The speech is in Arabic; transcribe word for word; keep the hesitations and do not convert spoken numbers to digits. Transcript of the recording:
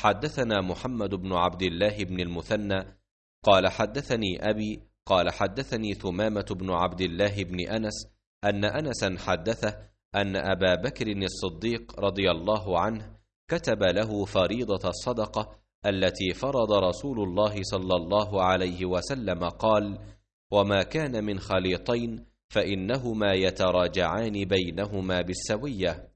حدثنا محمد بن عبد الله بن المثنى قال حدثني أبي قال حدثني ثمامة بن عبد الله بن أنس أن أنسا حدثه أن أبا بكر الصديق رضي الله عنه كتب له فريضة الصدقة التي فرض رسول الله صلى الله عليه وسلم قال: وما كان من خليطين فإنهما يتراجعان بينهما بالسوية.